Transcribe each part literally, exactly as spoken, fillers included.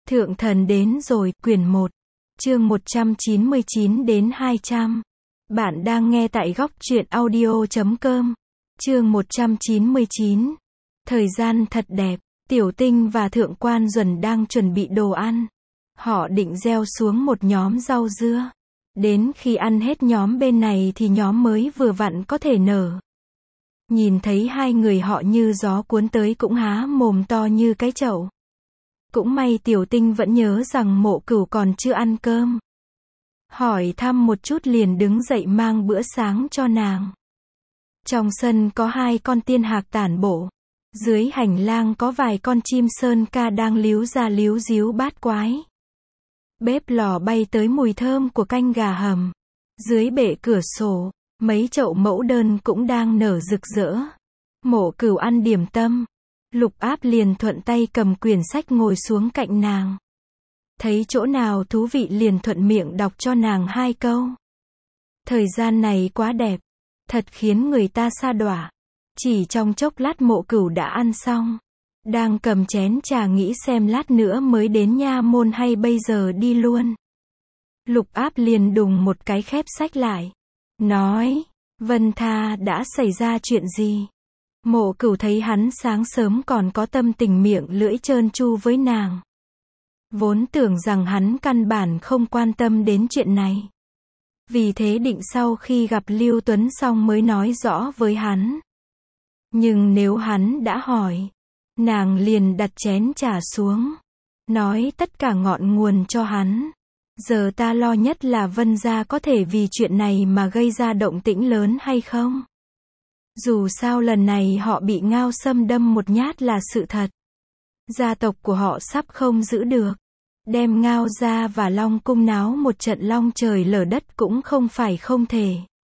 Thượng thần đến rồi, quyển một, chương một trăm chín mươi chín đến hai trăm. Bạn đang nghe tại góc truyện audio chấm com. Chương một trăm chín mươi chín. Thời gian thật đẹp, Tiểu Tinh và Thượng Quan Duẩn đang chuẩn bị đồ ăn. Họ định gieo xuống một nhóm rau dưa. Đến khi ăn hết nhóm bên này thì nhóm mới vừa vặn có thể nở. Nhìn thấy hai người họ như gió cuốn tới cũng há mồm to như cái chậu. Cũng may Tiểu Tinh vẫn nhớ rằng Mộ Cửu còn chưa ăn cơm. Hỏi thăm một chút liền đứng dậy mang bữa sáng cho nàng. Trong sân có hai con tiên hạc tản bộ. Dưới hành lang có vài con chim sơn ca đang líu ra líu díu bát quái. Bếp lò bay tới mùi thơm của canh gà hầm. Dưới bệ cửa sổ, mấy chậu mẫu đơn cũng đang nở rực rỡ. Mộ Cửu ăn điểm tâm. Lục Áp liền thuận tay cầm quyển sách ngồi xuống cạnh nàng. Thấy chỗ nào thú vị liền thuận miệng đọc cho nàng hai câu. Thời gian này quá đẹp, thật khiến người ta sa đọa. Chỉ trong chốc lát Mộ Cửu đã ăn xong. Đang cầm chén trà nghĩ xem lát nữa mới đến nha môn hay bây giờ đi luôn. Lục Áp liền đùng một cái khép sách lại. Nói, Vân Tha đã xảy ra chuyện gì? Mộ Cửu thấy hắn sáng sớm còn có tâm tình miệng lưỡi trơn tru với nàng. Vốn tưởng rằng hắn căn bản không quan tâm đến chuyện này. Vì thế định sau khi gặp Lưu Tuấn xong mới nói rõ với hắn. Nhưng nếu hắn đã hỏi, nàng liền đặt chén trà xuống. Nói tất cả ngọn nguồn cho hắn. Giờ ta lo nhất là Vân gia có thể vì chuyện này mà gây ra động tĩnh lớn hay không? Dù sao lần này họ bị Ngao Sâm đâm một nhát là sự thật. Gia tộc của họ sắp không giữ được. Đem Ngao gia và Long cung náo một trận long trời lở đất cũng không phải không thể.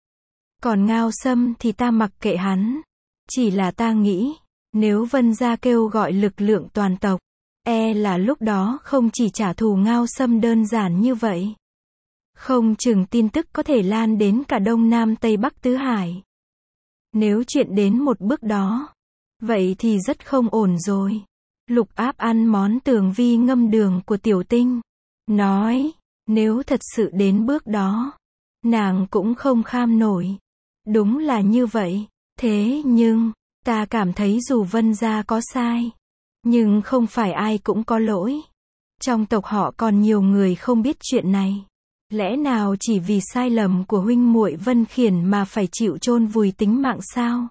Còn Ngao Sâm thì ta mặc kệ hắn. Chỉ là ta nghĩ, nếu Vân gia kêu gọi lực lượng toàn tộc, e là lúc đó không chỉ trả thù Ngao Sâm đơn giản như vậy. Không chừng tin tức có thể lan đến cả Đông Nam Tây Bắc Tứ Hải. Nếu chuyện đến một bước đó, vậy thì rất không ổn rồi. Lục Áp ăn món tường vi ngâm đường của Tiểu Tinh. Nói, nếu thật sự đến bước đó, nàng cũng không kham nổi. Đúng là như vậy. Thế nhưng, ta cảm thấy dù Vân gia có sai, nhưng không phải ai cũng có lỗi. Trong tộc họ còn nhiều người không biết chuyện này. Lẽ nào chỉ vì sai lầm của huynh muội Vân Khiển mà phải chịu chôn vùi tính mạng sao?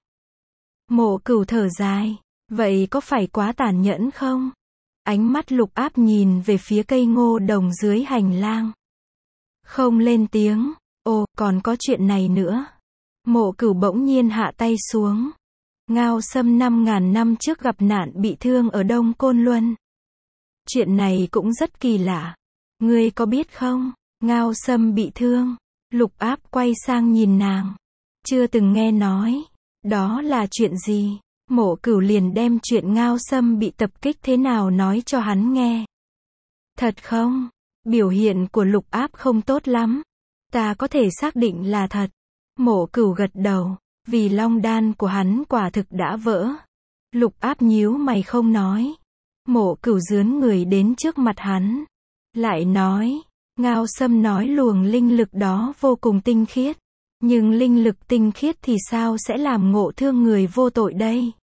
Mộ Cửu thở dài, vậy có phải quá tàn nhẫn không? Ánh mắt Lục Áp nhìn về phía cây ngô đồng dưới hành lang. Không lên tiếng, ồ, còn có chuyện này nữa. Mộ Cửu bỗng nhiên hạ tay xuống. Ngao Sâm năm ngàn năm trước gặp nạn bị thương ở Đông Côn Luân. Chuyện này cũng rất kỳ lạ. Ngươi có biết không? Ngao Sâm bị thương. Lục Áp quay sang nhìn nàng. Chưa từng nghe nói. Đó là chuyện gì? Mộ Cửu liền đem chuyện Ngao Sâm bị tập kích thế nào nói cho hắn nghe. Thật không? Biểu hiện của Lục Áp không tốt lắm. Ta có thể xác định là thật. Mộ Cửu gật đầu. Vì long đan của hắn quả thực đã vỡ. Lục Áp nhíu mày không nói. Mộ Cửu dướn người đến trước mặt hắn. Lại nói. Ngao Sâm nói luồng linh lực đó vô cùng tinh khiết. Nhưng linh lực tinh khiết thì sao sẽ làm ngộ thương người vô tội đây?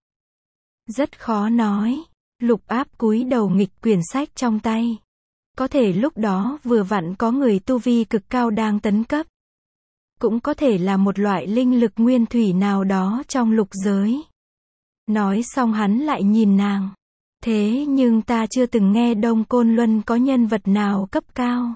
Rất khó nói. Lục Áp cúi đầu nghịch quyển sách trong tay. Có thể lúc đó vừa vặn có người tu vi cực cao đang tấn cấp. Cũng có thể là một loại linh lực nguyên thủy nào đó trong lục giới. Nói xong hắn lại nhìn nàng. Thế nhưng ta chưa từng nghe Đông Côn Luân có nhân vật nào cấp cao.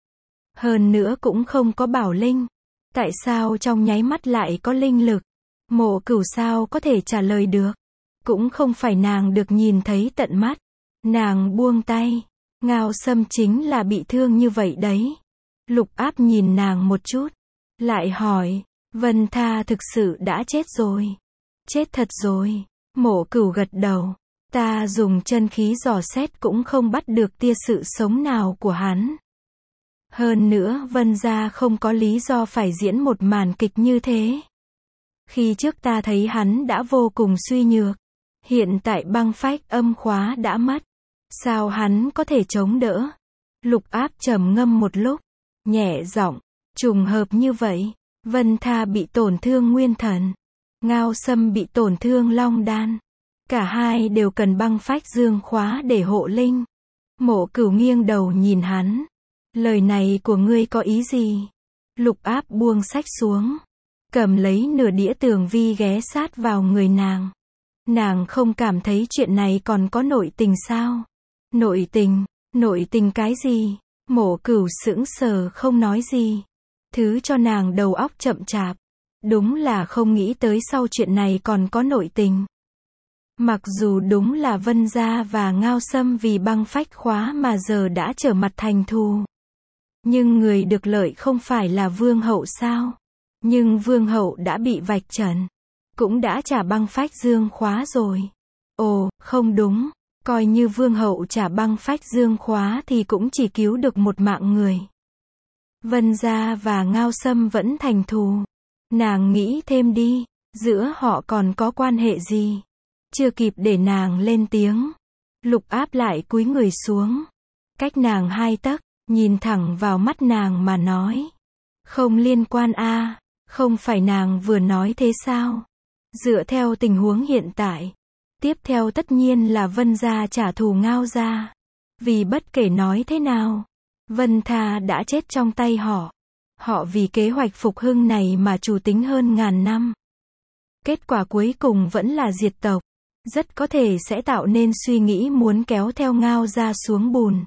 Hơn nữa cũng không có bảo linh. Tại sao trong nháy mắt lại có linh lực? Mộ Cửu sao có thể trả lời được? Cũng không phải nàng được nhìn thấy tận mắt. Nàng buông tay. Ngao Sâm chính là bị thương như vậy đấy. Lục Áp nhìn nàng một chút. Lại hỏi, Vân Tha thực sự đã chết rồi. Chết thật rồi. Mộ Cửu gật đầu. Ta dùng chân khí dò xét cũng không bắt được tia sự sống nào của hắn. Hơn nữa Vân gia không có lý do phải diễn một màn kịch như thế. Khi trước ta thấy hắn đã vô cùng suy nhược. Hiện tại băng phách âm khóa đã mất. Sao hắn có thể chống đỡ? Lục Áp trầm ngâm một lúc, nhẹ giọng, trùng hợp như vậy, Vân Tha bị tổn thương nguyên thần, Ngao Sâm bị tổn thương long đan. Cả hai đều cần băng phách dương khóa để hộ linh. Mộ Cửu nghiêng đầu nhìn hắn. Lời này của ngươi có ý gì? Lục Áp buông sách xuống, cầm lấy nửa đĩa tường vi ghé sát vào người nàng. Nàng không cảm thấy chuyện này còn có nội tình sao? Nội tình? Nội tình cái gì? Mộ Cửu sững sờ không nói gì. Thứ cho nàng đầu óc chậm chạp. Đúng là không nghĩ tới sau chuyện này còn có nội tình. Mặc dù đúng là Vân Gia và Ngao Sâm vì băng phách khóa mà giờ đã trở mặt thành thù. Nhưng người được lợi không phải là Vương Hậu sao? Nhưng Vương Hậu đã bị vạch trần. Cũng đã trả băng phách dương khóa rồi. Ồ, không đúng. Coi như Vương Hậu trả băng phách dương khóa thì cũng chỉ cứu được một mạng người. Vân Gia và Ngao Sâm vẫn thành thù. Nàng nghĩ thêm đi, giữa họ còn có quan hệ gì? Chưa kịp để nàng lên tiếng, Lục Áp lại cúi người xuống, cách nàng hai tấc, nhìn thẳng vào mắt nàng mà nói. Không liên quan a, không phải nàng vừa nói thế sao? Dựa theo tình huống hiện tại, tiếp theo tất nhiên là Vân Gia trả thù Ngao Gia. Vì bất kể nói thế nào, Vân Tha đã chết trong tay họ. Họ vì kế hoạch phục hưng này mà chủ tính hơn ngàn năm. Kết quả cuối cùng vẫn là diệt tộc. Rất có thể sẽ tạo nên suy nghĩ muốn kéo theo Ngao Gia xuống bùn.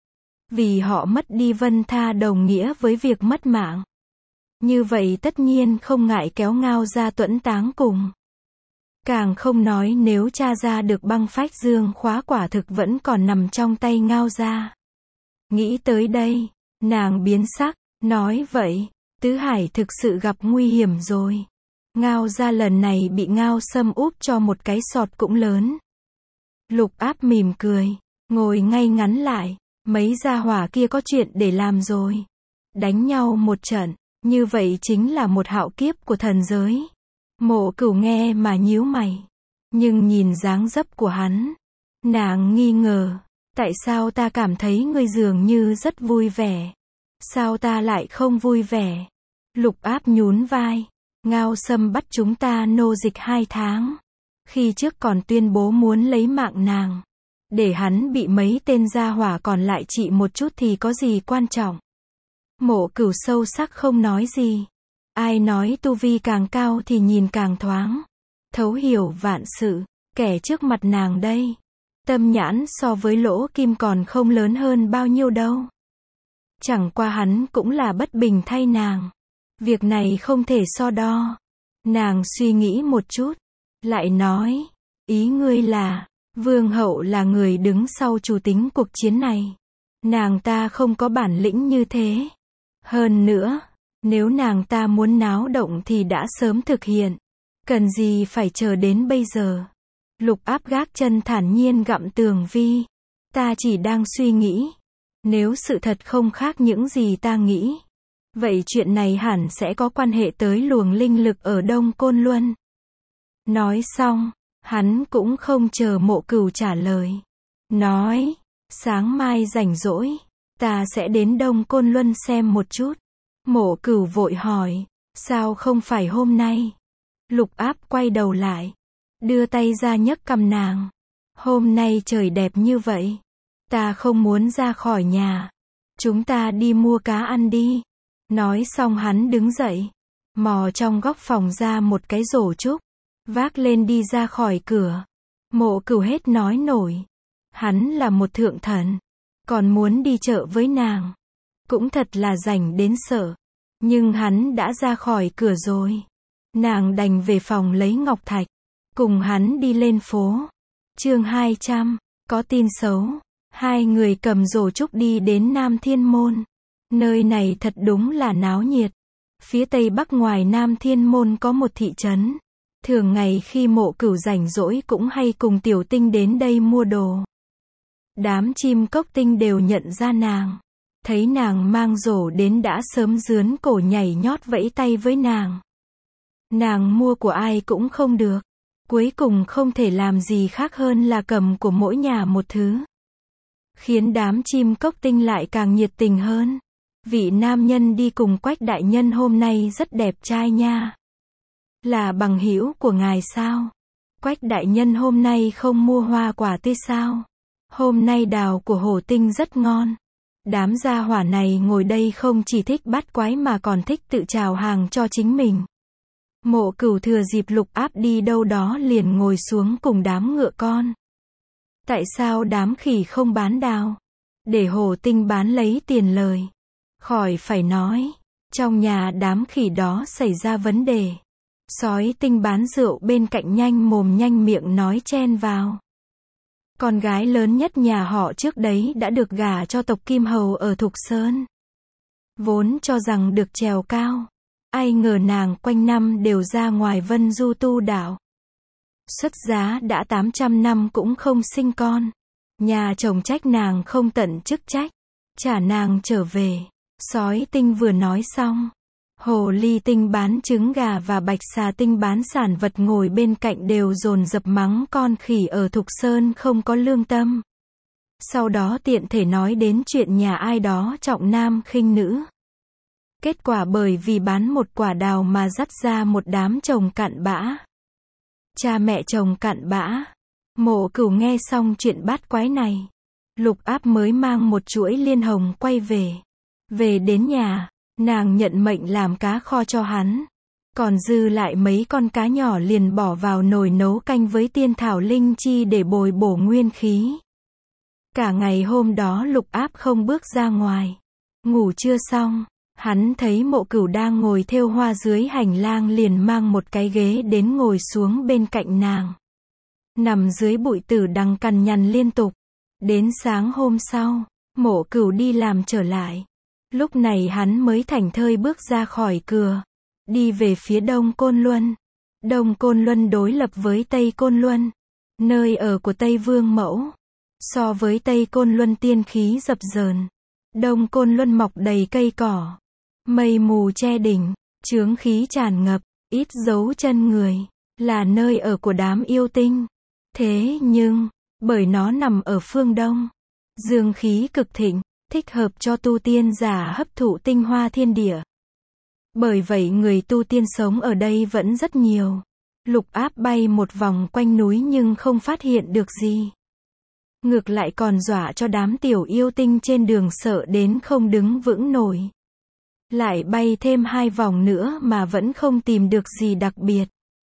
Vì họ mất đi Vân Tha đồng nghĩa với việc mất mạng. Như vậy tất nhiên không ngại kéo Ngao Gia tuẫn táng cùng. Càng không nói nếu tra ra được băng phách dương khóa quả thực vẫn còn nằm trong tay Ngao Gia. Nghĩ tới đây, nàng biến sắc, nói vậy, Tứ Hải thực sự gặp nguy hiểm rồi. Ngao Gia lần này bị Ngao Sâm úp cho một cái sọt cũng lớn. Lục Áp mỉm cười, ngồi ngay ngắn lại, mấy gia hỏa kia có chuyện để làm rồi. Đánh nhau một trận, như vậy chính là một hạo kiếp của thần giới. Mộ Cửu nghe mà nhíu mày, nhưng nhìn dáng dấp của hắn, nàng nghi ngờ, tại sao ta cảm thấy ngươi dường như rất vui vẻ? Sao ta lại không vui vẻ? Lục Áp nhún vai. Ngao Sâm bắt chúng ta nô dịch hai tháng. Khi trước còn tuyên bố muốn lấy mạng nàng. Để hắn bị mấy tên gia hỏa còn lại trị một chút thì có gì quan trọng. Mộ Cửu sâu sắc không nói gì. Ai nói tu vi càng cao thì nhìn càng thoáng. Thấu hiểu vạn sự, kẻ trước mặt nàng đây. Tâm nhãn so với lỗ kim còn không lớn hơn bao nhiêu đâu. Chẳng qua hắn cũng là bất bình thay nàng. Việc này không thể so đo. Nàng suy nghĩ một chút, lại nói, ý ngươi là, Vương Hậu là người đứng sau chủ tính cuộc chiến này. Nàng ta không có bản lĩnh như thế. Hơn nữa, nếu nàng ta muốn náo động thì đã sớm thực hiện. Cần gì phải chờ đến bây giờ? Lục Áp gác chân thản nhiên gặm tường vi. Ta chỉ đang suy nghĩ. Nếu sự thật không khác những gì ta nghĩ, vậy chuyện này hẳn sẽ có quan hệ tới luồng linh lực ở Đông Côn Luân. Nói xong, hắn cũng không chờ Mộ Cửu trả lời. Nói, sáng mai rảnh rỗi, ta sẽ đến Đông Côn Luân xem một chút. Mộ Cửu vội hỏi, sao không phải hôm nay? Lục Áp quay đầu lại, đưa tay ra nhấc cằm nàng. Hôm nay trời đẹp như vậy, ta không muốn ra khỏi nhà. Chúng ta đi mua cá ăn đi. Nói xong hắn đứng dậy, mò trong góc phòng ra một cái rổ trúc, vác lên đi ra khỏi cửa. Mộ Cửu hết nói nổi. Hắn là một thượng thần, còn muốn đi chợ với nàng. Cũng thật là rảnh đến sợ. Nhưng hắn đã ra khỏi cửa rồi. Nàng đành về phòng lấy ngọc thạch, cùng hắn đi lên phố. Chương hai trăm, có tin xấu. Hai người cầm rổ trúc đi đến Nam Thiên Môn. Nơi này thật đúng là náo nhiệt. Phía tây bắc ngoài Nam Thiên Môn có một thị trấn. Thường ngày khi Mộ Cửu rảnh rỗi cũng hay cùng Tiểu Tinh đến đây mua đồ. Đám chim cốc tinh đều nhận ra nàng. Thấy nàng mang rổ đến đã sớm rướn cổ nhảy nhót vẫy tay với nàng. Nàng mua của ai cũng không được. Cuối cùng không thể làm gì khác hơn là cầm của mỗi nhà một thứ. khiến đám chim cốc tinh lại càng nhiệt tình hơn. Vị nam nhân đi cùng Quách đại nhân hôm nay rất đẹp trai nha. Là bằng hữu của ngài sao? Quách đại nhân hôm nay không mua hoa quả tươi sao? Hôm nay đào của Hồ Tinh rất ngon. Đám gia hỏa này ngồi đây không chỉ thích bắt quái mà còn thích tự chào hàng cho chính mình. Mộ Cửu thừa dịp Lục Áp đi đâu đó liền ngồi xuống cùng đám ngựa con. Tại sao đám khỉ không bán đào? Để Hồ Tinh bán lấy tiền lời. Khỏi phải nói, trong nhà đám khỉ đó xảy ra vấn đề. Sói Tinh bán rượu bên cạnh nhanh mồm nhanh miệng nói chen vào. Con gái lớn nhất nhà họ trước đấy đã được gả cho tộc Kim Hầu ở Thục Sơn. Vốn cho rằng được trèo cao. Ai ngờ nàng quanh năm đều ra ngoài Vân Du tu đạo. Xuất giá đã tám trăm năm cũng không sinh con. Nhà chồng trách nàng không tận chức trách. Trả nàng trở về. Sói Tinh vừa nói xong. Hồ Ly Tinh bán trứng gà và Bạch Xà Tinh bán sản vật ngồi bên cạnh đều dồn dập mắng con khỉ ở Thục Sơn không có lương tâm. Sau đó tiện thể nói đến chuyện nhà ai đó trọng nam khinh nữ. Kết quả bởi vì bán một quả đào mà dắt ra một đám chồng cặn bã. Cha mẹ chồng cặn bã. Mộ Cửu nghe xong chuyện bát quái này. Lục Áp mới mang một chuỗi liên hồng quay về. Về đến nhà, nàng nhận mệnh làm cá kho cho hắn. Còn dư lại mấy con cá nhỏ liền bỏ vào nồi nấu canh với tiên thảo linh chi để bồi bổ nguyên khí. Cả ngày hôm đó Lục Áp không bước ra ngoài. Ngủ chưa xong, hắn thấy Mộ Cửu đang ngồi thêu hoa dưới hành lang liền mang một cái ghế đến ngồi xuống bên cạnh nàng. Nằm dưới bụi tử đằng cằn nhằn liên tục. Đến sáng hôm sau, Mộ Cửu đi làm trở lại. Lúc này hắn mới thảnh thơi bước ra khỏi cửa. Đi về phía Đông Côn Luân. Đông Côn Luân đối lập với Tây Côn Luân. Nơi ở của Tây Vương Mẫu. So với Tây Côn Luân tiên khí dập dờn. Đông Côn Luân mọc đầy cây cỏ. Mây mù che đỉnh. Chướng khí tràn ngập. Ít dấu chân người. Là nơi ở của đám yêu tinh. Thế nhưng, bởi nó nằm ở phương Đông. Dương khí cực thịnh. Thích hợp cho tu tiên giả hấp thụ tinh hoa thiên địa. Bởi vậy người tu tiên sống ở đây vẫn rất nhiều. Lục Áp bay một vòng quanh núi nhưng không phát hiện được gì. Ngược lại còn dọa cho đám tiểu yêu tinh trên đường sợ đến không đứng vững nổi. Lại bay thêm hai vòng nữa mà vẫn không tìm được gì đặc biệt.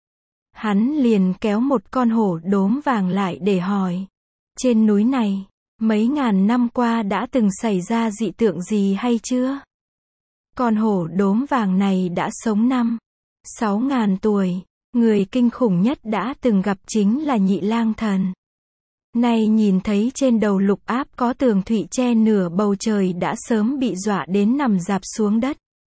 Hắn liền kéo một con hổ đốm vàng lại để hỏi. Trên núi này, mấy ngàn năm qua đã từng xảy ra dị tượng gì hay chưa? Con hổ đốm vàng này đã sống năm, sáu ngàn tuổi. Người kinh khủng nhất đã từng gặp chính là Nhị Lang Thần. Nay nhìn thấy trên đầu Lục Áp có tường thụy che nửa bầu trời đã sớm bị dọa đến nằm rạp xuống đất.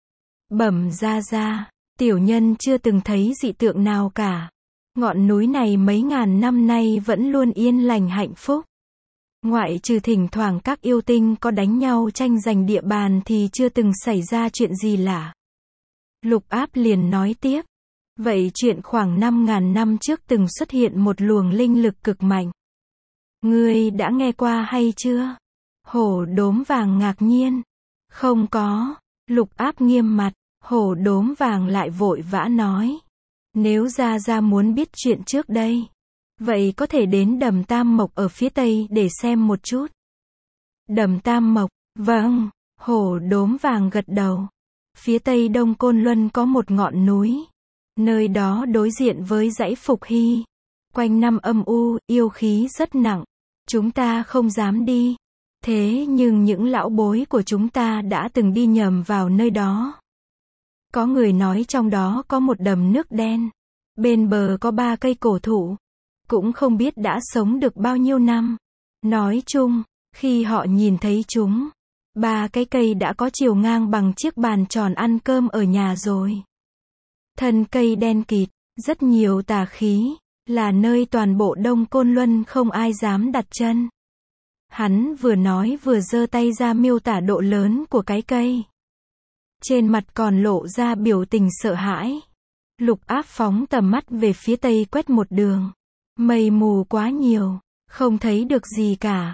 Bẩm ra ra, tiểu nhân chưa từng thấy dị tượng nào cả. Ngọn núi này mấy ngàn năm nay vẫn luôn yên lành hạnh phúc. Ngoại trừ thỉnh thoảng các yêu tinh có đánh nhau tranh giành địa bàn thì chưa từng xảy ra chuyện gì lạ. Lục Áp liền nói tiếp. Vậy chuyện khoảng năm ngàn năm trước từng xuất hiện một luồng linh lực cực mạnh. Ngươi đã nghe qua hay chưa? Hổ đốm vàng ngạc nhiên. Không có. Lục Áp nghiêm mặt. Hổ đốm vàng lại vội vã nói. Nếu ra ra muốn biết chuyện trước đây. Vậy có thể đến Đầm Tam Mộc ở phía tây để xem một chút. Đầm Tam Mộc, vâng, hổ đốm vàng gật đầu. Phía tây Đông Côn Luân có một ngọn núi. Nơi đó đối diện với dãy Phục Hy. Quanh năm âm u, yêu khí rất nặng. Chúng ta không dám đi. Thế nhưng những lão bối của chúng ta đã từng đi nhầm vào nơi đó. Có người nói trong đó có một đầm nước đen. Bên bờ có ba cây cổ thụ. Cũng không biết đã sống được bao nhiêu năm. Nói chung, khi họ nhìn thấy chúng, ba cái cây đã có chiều ngang bằng chiếc bàn tròn ăn cơm ở nhà rồi. Thân cây đen kịt, rất nhiều tà khí, là nơi toàn bộ Đông Côn Luân không ai dám đặt chân. Hắn vừa nói vừa giơ tay ra miêu tả độ lớn của cái cây. Trên mặt còn lộ ra biểu tình sợ hãi. Lục Áp phóng tầm mắt về phía tây quét một đường. Mây mù quá nhiều, không thấy được gì cả.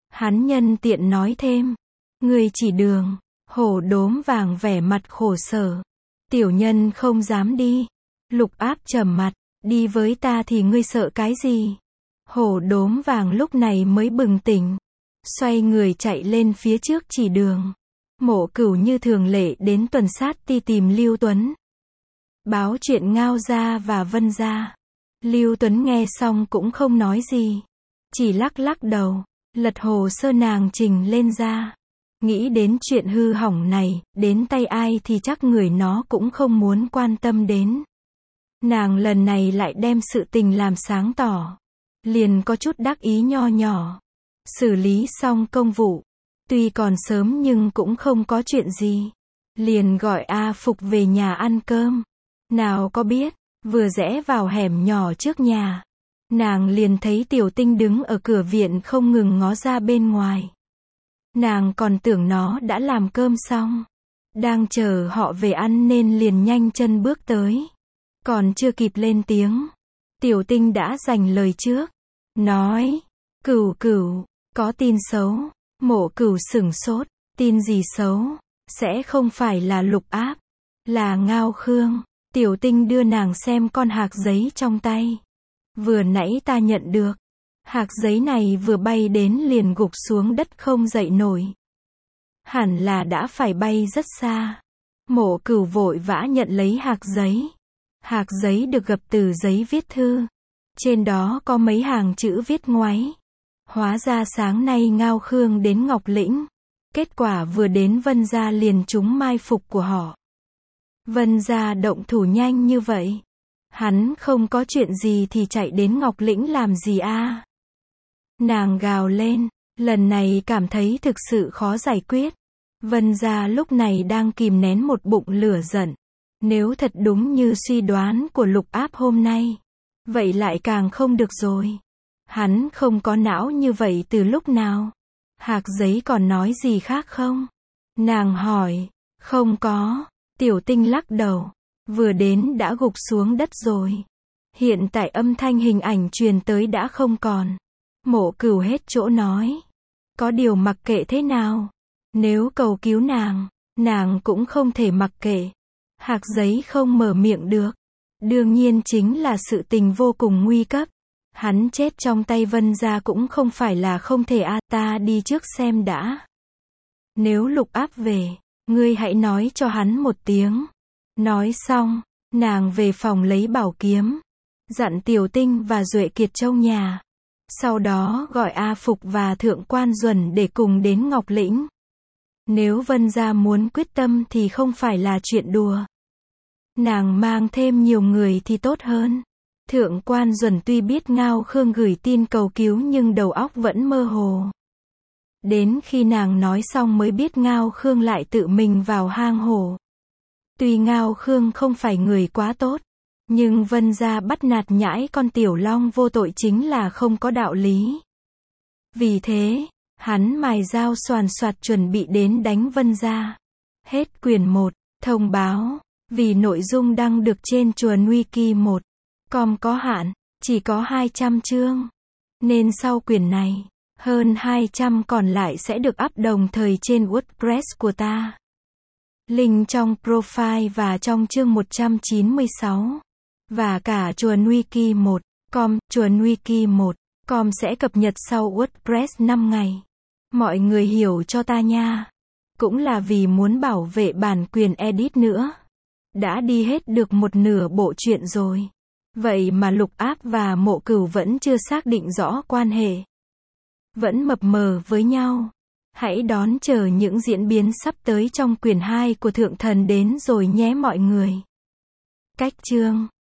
Hắn nhân tiện nói thêm. Người chỉ đường. Hổ đốm vàng vẻ mặt khổ sở. Tiểu nhân không dám đi. Lục Áp trầm mặt. Đi với ta thì ngươi sợ cái gì? Hổ đốm vàng lúc này mới bừng tỉnh. Xoay người chạy lên phía trước chỉ đường. Mộ Cửu như thường lệ đến tuần sát ti tìm Lưu Tuấn. Báo chuyện Ngao gia và Vân gia. Lưu Tuấn nghe xong cũng không nói gì. Chỉ lắc lắc đầu. Lật hồ sơ nàng trình lên ra. Nghĩ đến chuyện hư hỏng này, đến tay ai thì chắc người nó cũng không muốn quan tâm đến. Nàng lần này lại đem sự tình làm sáng tỏ. Liền có chút đắc ý nho nhỏ. Xử lý xong công vụ. Tuy còn sớm nhưng cũng không có chuyện gì. Liền gọi A Phục về nhà ăn cơm. Nào có biết, vừa rẽ vào hẻm nhỏ trước nhà. Nàng liền thấy Tiểu Tinh đứng ở cửa viện không ngừng ngó ra bên ngoài. Nàng còn tưởng nó đã làm cơm xong. Đang chờ họ về ăn nên liền nhanh chân bước tới. Còn chưa kịp lên tiếng. Tiểu Tinh đã giành lời trước. Nói, Cửu Cửu, có tin xấu. Mộ Cửu sửng sốt. Tin gì xấu? Sẽ không phải là Lục Áp. Là Ngao Khương. Tiểu Tinh đưa nàng xem con hạc giấy trong tay. Vừa nãy ta nhận được. Hạc giấy này vừa bay đến liền gục xuống đất không dậy nổi. Hẳn là đã phải bay rất xa. Mộ Cửu vội vã nhận lấy hạc giấy. Hạc giấy được gập từ giấy viết thư. Trên đó có mấy hàng chữ viết ngoáy. Hóa ra sáng nay Ngao Khương đến Ngọc Lĩnh. Kết quả vừa đến Vân gia liền trúng mai phục của họ. Vân gia động thủ nhanh như vậy. Hắn không có chuyện gì thì chạy đến Ngọc Lĩnh làm gì a? Nàng gào lên, lần này cảm thấy thực sự khó giải quyết. Vân gia lúc này đang kìm nén một bụng lửa giận. Nếu thật đúng như suy đoán của Lục Áp hôm nay, vậy lại càng không được rồi. Hắn không có não như vậy từ lúc nào? Hạc giấy còn nói gì khác không? Nàng hỏi, không có. Tiểu Tinh lắc đầu. Vừa đến đã gục xuống đất rồi. Hiện tại âm thanh hình ảnh truyền tới đã không còn. Mộ Cửu hết chỗ nói. Có điều mặc kệ thế nào. Nếu cầu cứu nàng, nàng cũng không thể mặc kệ. Hạc giấy không mở miệng được. Đương nhiên chính là sự tình vô cùng nguy cấp. Hắn chết trong tay Vân gia cũng không phải là không thể a, ta đi trước xem đã. Nếu Lục Áp về, ngươi hãy nói cho hắn một tiếng. Nói xong, nàng về phòng lấy bảo kiếm. Dặn Tiểu Tinh và Duệ Kiệt trong nhà. Sau đó gọi A Phục và Thượng Quan Duẩn để cùng đến Ngọc Lĩnh. Nếu Vân gia muốn quyết tâm thì không phải là chuyện đùa. Nàng mang thêm nhiều người thì tốt hơn. Thượng Quan Duẩn tuy biết Ngao Khương gửi tin cầu cứu nhưng đầu óc vẫn mơ hồ. Đến khi nàng nói xong mới biết Ngao Khương lại tự mình vào hang hổ. Tuy Ngao Khương không phải người quá tốt, nhưng Vân gia bắt nạt nhãi con tiểu long vô tội chính là không có đạo lý. Vì thế, hắn mài dao xoàn xoạt chuẩn bị đến đánh Vân gia. Hết quyển một, thông báo, vì nội dung đăng được trên Chuồn Wiki một com có hạn, chỉ có hai trăm chương. Nên sau quyển này, hơn hai trăm còn lại sẽ được up đồng thời trên WordPress của ta. Link trong profile và trong chương một trăm chín mươi sáu. Và cả Chuồn Wiki một com, Chuồn Wiki một com sẽ cập nhật sau WordPress năm ngày. Mọi người hiểu cho ta nha. Cũng là vì muốn bảo vệ bản quyền edit nữa. Đã đi hết được một nửa bộ truyện rồi. Vậy mà Lục Áp và Mộ Cửu vẫn chưa xác định rõ quan hệ. Vẫn mập mờ với nhau. Hãy đón chờ những diễn biến sắp tới trong quyển hai của Thượng Thần đến rồi nhé mọi người. Cách chương